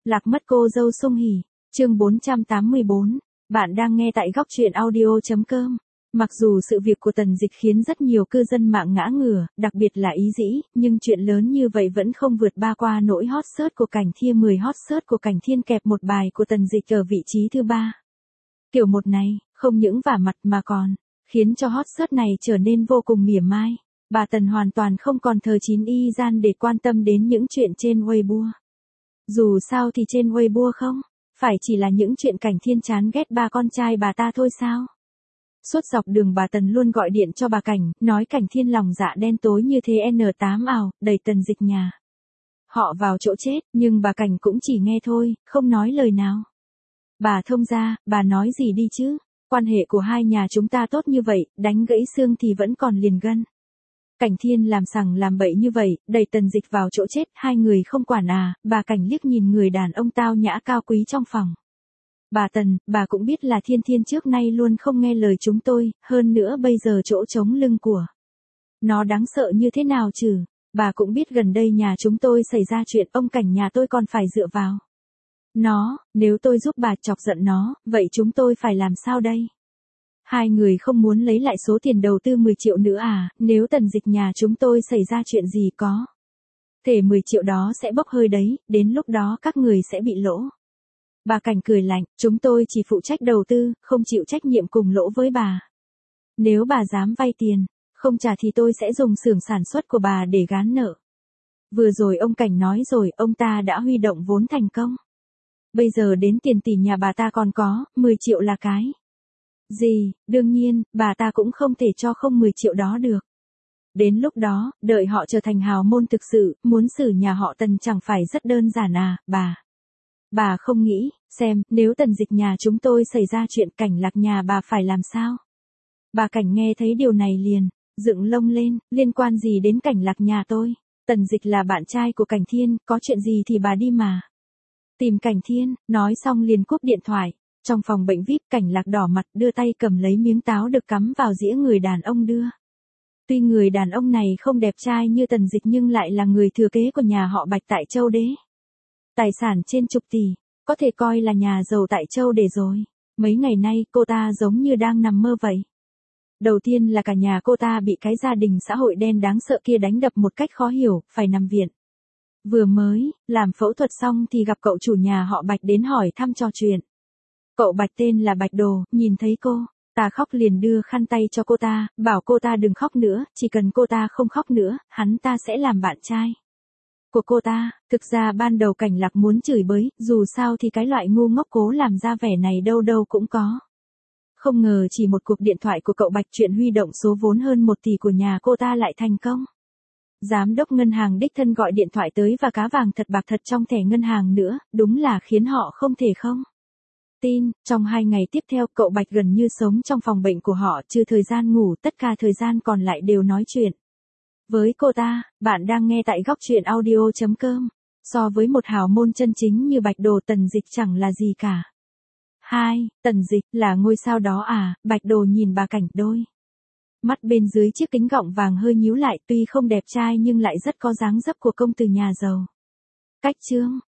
Lạc mất cô dâu Sung Hỉ, chương 484, bạn đang nghe tại góc truyện audio.com. Mặc dù sự việc của Tần Dịch khiến rất nhiều cư dân mạng ngã ngửa, đặc biệt là Ý Dĩ, nhưng chuyện lớn như vậy vẫn không vượt qua nỗi hot search của Cảnh Thiên. 10 hot search của Cảnh Thiên kẹp một bài của Tần Dịch ở vị trí thứ 3. Kiểu một này, không những vả mặt mà còn khiến cho hot search này trở nên vô cùng mỉa mai. Bà Tần hoàn toàn không còn thời y gian để quan tâm đến những chuyện trên Weibo. Dù sao thì trên Weibo không phải chỉ là những chuyện Cảnh Thiên chán ghét ba con trai bà ta thôi sao? Suốt dọc đường bà Tần luôn gọi điện cho bà Cảnh, nói Cảnh Thiên lòng dạ đen tối như thế N8 ảo, đẩy Tần Dịch nhà họ vào chỗ chết, nhưng bà Cảnh cũng chỉ nghe thôi, không nói lời nào. Bà thông gia, bà nói gì đi chứ? Quan hệ của hai nhà chúng ta tốt như vậy, đánh gãy xương thì vẫn còn liền gân. Cảnh Thiên làm sằng làm bậy như vậy, đẩy Tần Dịch vào chỗ chết, hai người không quản à? Bà Cảnh liếc nhìn người đàn ông tao nhã cao quý trong phòng. Bà Tần, bà cũng biết là Thiên trước nay luôn không nghe lời chúng tôi, hơn nữa bây giờ chỗ trống lưng của nó đáng sợ như thế nào chứ? Bà cũng biết gần đây nhà chúng tôi xảy ra chuyện, ông Cảnh nhà tôi còn phải dựa vào nó, nếu tôi giúp bà chọc giận nó, vậy chúng tôi phải làm sao đây? Hai người không muốn lấy lại số tiền đầu tư 10 triệu nữa à? Nếu Tần Dịch nhà chúng tôi xảy ra chuyện gì có thể 10 triệu đó sẽ bốc hơi đấy, đến lúc đó các người sẽ bị lỗ. Bà Cảnh cười lạnh, chúng tôi chỉ phụ trách đầu tư, không chịu trách nhiệm cùng lỗ với bà. Nếu bà dám vay tiền, không trả thì tôi sẽ dùng xưởng sản xuất của bà để gán nợ. Vừa rồi ông Cảnh nói rồi, ông ta đã huy động vốn thành công. Bây giờ đến tiền tỷ nhà bà ta còn có, 10 triệu là cái gì? Đương nhiên, bà ta cũng không thể cho không 10 triệu đó được. Đến lúc đó, đợi họ trở thành hào môn thực sự, muốn xử nhà họ Tần chẳng phải rất đơn giản à, bà. Bà không nghĩ, xem, nếu Tần Dịch nhà chúng tôi xảy ra chuyện Cảnh Lạc nhà bà phải làm sao? Bà Cảnh nghe thấy điều này liền dựng lông lên, liên quan gì đến Cảnh Lạc nhà tôi? Tần Dịch là bạn trai của Cảnh Thiên, có chuyện gì thì bà đi mà tìm Cảnh Thiên. Nói xong liền cúp điện thoại. Trong phòng bệnh VIP, Cảnh Lạc đỏ mặt đưa tay cầm lấy miếng táo được cắm vào dĩa người đàn ông đưa. Tuy người đàn ông này không đẹp trai như Tần Dịch nhưng lại là người thừa kế của nhà họ Bạch tại Châu Đế. Tài sản trên chục tỷ, có thể coi là nhà giàu tại Châu Đế rồi. Mấy ngày nay cô ta giống như đang nằm mơ vậy. Đầu tiên là cả nhà cô ta bị cái gia đình xã hội đen đáng sợ kia đánh đập một cách khó hiểu, phải nằm viện. Vừa mới làm phẫu thuật xong thì gặp cậu chủ nhà họ Bạch đến hỏi thăm trò chuyện. Cậu Bạch tên là Bạch Đồ, nhìn thấy cô ta khóc liền đưa khăn tay cho cô ta, bảo cô ta đừng khóc nữa, chỉ cần cô ta không khóc nữa, hắn ta sẽ làm bạn trai của cô ta. Thực ra ban đầu Cảnh Lạc muốn chửi bới, dù sao thì cái loại ngu ngốc cố làm ra vẻ này đâu đâu cũng có. Không ngờ chỉ một cuộc điện thoại của cậu Bạch, chuyện huy động số vốn hơn 1 tỷ của nhà cô ta lại thành công. Giám đốc ngân hàng đích thân gọi điện thoại tới và cá vàng thật bạc thật trong thẻ ngân hàng nữa, đúng là khiến họ không thể không tin. Trong 2 ngày tiếp theo, cậu Bạch gần như sống trong phòng bệnh của họ, trừ thời gian ngủ, tất cả thời gian còn lại đều nói chuyện với cô ta. Bạn đang nghe tại góc truyện audio.com. So với một hào môn chân chính như Bạch Đồ, Tần Dịch chẳng là gì cả. Tần Dịch là ngôi sao đó à? Bạch Đồ nhìn bà Cảnh, đôi mắt bên dưới chiếc kính gọng vàng hơi nhíu lại, tuy không đẹp trai nhưng lại rất có dáng dấp của công tử nhà giàu. Cách chương